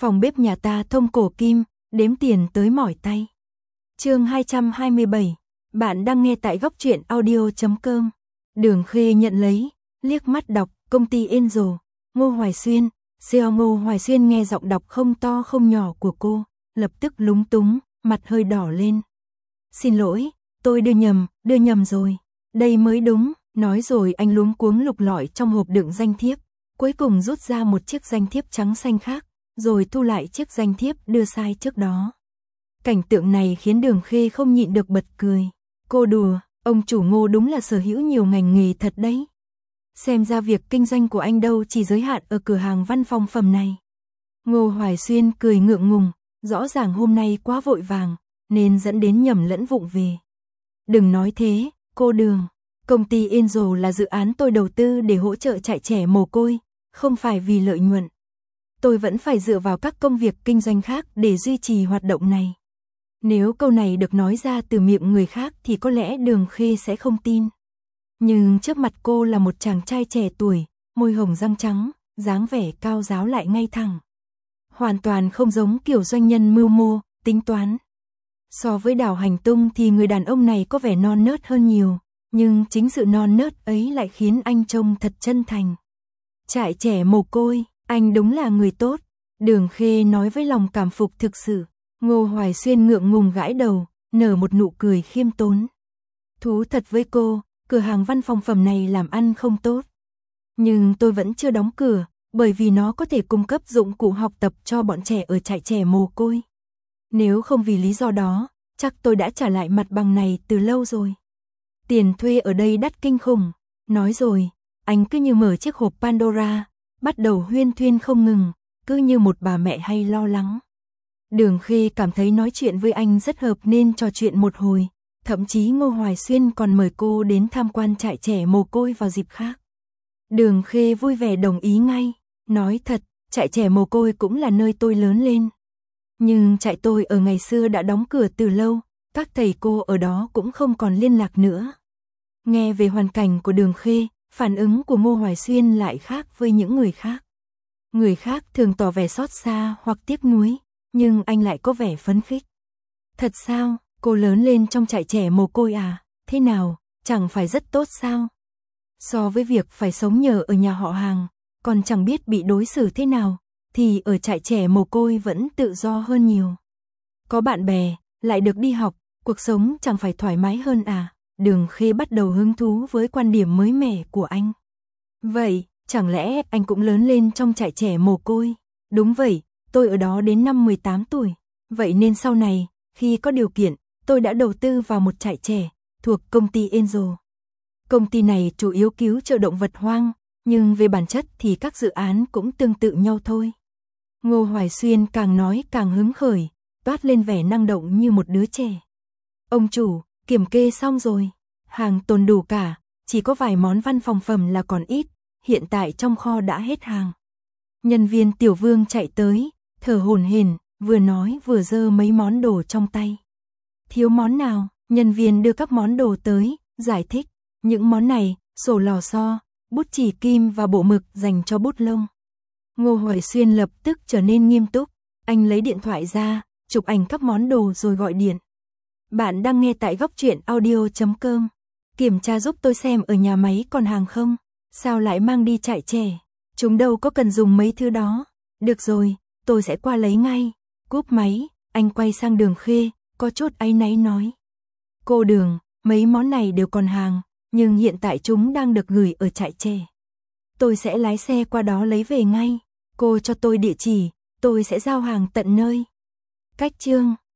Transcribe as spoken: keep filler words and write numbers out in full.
Phòng bếp nhà ta thông cổ kim, đếm tiền tới mỏi tay. Chương hai trăm hai mươi bảy. Bạn đang nghe tại góc truyện audio chấm com. Đường Khê nhận lấy, liếc mắt đọc, công ty Angel, Ngô Hoài Xuyên. xê e ô Ngô Hoài Xuyên nghe giọng đọc không to không nhỏ của cô, lập tức lúng túng, mặt hơi đỏ lên. Xin lỗi, tôi đưa nhầm, đưa nhầm rồi. Đây mới đúng, nói rồi anh luống cuống lục lọi trong hộp đựng danh thiếp, cuối cùng rút ra một chiếc danh thiếp trắng xanh khác, rồi thu lại chiếc danh thiếp đưa sai trước đó. Cảnh tượng này khiến Đường Khê không nhịn được bật cười. Cô đùa, ông chủ Ngô đúng là sở hữu nhiều ngành nghề thật đấy. Xem ra việc kinh doanh của anh đâu chỉ giới hạn ở cửa hàng văn phòng phẩm này. Ngô Hoài Xuyên cười ngượng ngùng, rõ ràng hôm nay quá vội vàng, nên dẫn đến nhầm lẫn vụng về. Đừng nói thế, cô Đường. Công ty Angel là dự án tôi đầu tư để hỗ trợ trại trẻ mồ côi, không phải vì lợi nhuận. Tôi vẫn phải dựa vào các công việc kinh doanh khác để duy trì hoạt động này. Nếu câu này được nói ra từ miệng người khác thì có lẽ Đường Khê sẽ không tin. Nhưng trước mặt cô là một chàng trai trẻ tuổi, môi hồng răng trắng, dáng vẻ cao ráo lại ngay thẳng. Hoàn toàn không giống kiểu doanh nhân mưu mô, tính toán. So với Đào Hành Tung thì người đàn ông này có vẻ non nớt hơn nhiều, nhưng chính sự non nớt ấy lại khiến anh trông thật chân thành. Trại trẻ mồ côi, anh đúng là người tốt, Đường Khê nói với lòng cảm phục thực sự. Ngô Hoài Xuyên ngượng ngùng gãi đầu, nở một nụ cười khiêm tốn. Thú thật với cô, cửa hàng văn phòng phẩm này làm ăn không tốt. Nhưng tôi vẫn chưa đóng cửa, bởi vì nó có thể cung cấp dụng cụ học tập cho bọn trẻ ở trại trẻ mồ côi. Nếu không vì lý do đó, chắc tôi đã trả lại mặt bằng này từ lâu rồi. Tiền thuê ở đây đắt kinh khủng. Nói rồi, anh cứ như mở chiếc hộp Pandora, bắt đầu huyên thuyên không ngừng, cứ như một bà mẹ hay lo lắng. Đường Khê cảm thấy nói chuyện với anh rất hợp nên trò chuyện một hồi, thậm chí Ngô Hoài Xuyên còn mời cô đến tham quan trại trẻ mồ côi vào dịp khác. Đường Khê vui vẻ đồng ý ngay, nói thật, trại trẻ mồ côi cũng là nơi tôi lớn lên. Nhưng trại tôi ở ngày xưa đã đóng cửa từ lâu, các thầy cô ở đó cũng không còn liên lạc nữa. Nghe về hoàn cảnh của Đường Khê, phản ứng của Ngô Hoài Xuyên lại khác với những người khác. Người khác thường tỏ vẻ xót xa hoặc tiếc nuối, nhưng anh lại có vẻ phấn khích. Thật sao, cô lớn lên trong trại trẻ mồ côi à, thế nào, chẳng phải rất tốt sao? So với việc phải sống nhờ ở nhà họ hàng, còn chẳng biết bị đối xử thế nào, thì ở trại trẻ mồ côi vẫn tự do hơn nhiều. Có bạn bè, lại được đi học, cuộc sống chẳng phải thoải mái hơn à? Đường Khê bắt đầu hứng thú với quan điểm mới mẻ của anh. Vậy, chẳng lẽ anh cũng lớn lên trong trại trẻ mồ côi? Đúng vậy, tôi ở đó đến năm mười tám tuổi. Vậy nên sau này, khi có điều kiện, tôi đã đầu tư vào một trại trẻ, thuộc công ty Angel. Công ty này chủ yếu cứu trợ động vật hoang, nhưng về bản chất thì các dự án cũng tương tự nhau thôi. Ngô Hoài Xuyên càng nói càng hứng khởi, toát lên vẻ năng động như một đứa trẻ. Ông chủ, kiểm kê xong rồi, hàng tồn đủ cả, chỉ có vài món văn phòng phẩm là còn ít, hiện tại trong kho đã hết hàng. Nhân viên Tiểu Vương chạy tới, thở hổn hển, vừa nói vừa giơ mấy món đồ trong tay. Thiếu món nào? Nhân viên đưa các món đồ tới, giải thích. Những món này, sổ lò xo, bút chì kim và bộ mực dành cho bút lông. Ngô Hoài Xuyên lập tức trở nên nghiêm túc. Anh lấy điện thoại ra, chụp ảnh các món đồ rồi gọi điện. Bạn đang nghe tại góc truyện audio chấm com. Kiểm tra giúp tôi xem ở nhà máy còn hàng không? Sao lại mang đi trại trẻ? Chúng đâu có cần dùng mấy thứ đó. Được rồi, tôi sẽ qua lấy ngay. Cúp máy, anh quay sang Đường Khê, có chút áy náy nói. Cô Đường, mấy món này đều còn hàng, nhưng hiện tại chúng đang được gửi ở trại trẻ. Tôi sẽ lái xe qua đó lấy về ngay. Cô cho tôi địa chỉ, tôi sẽ giao hàng tận nơi. Cách chương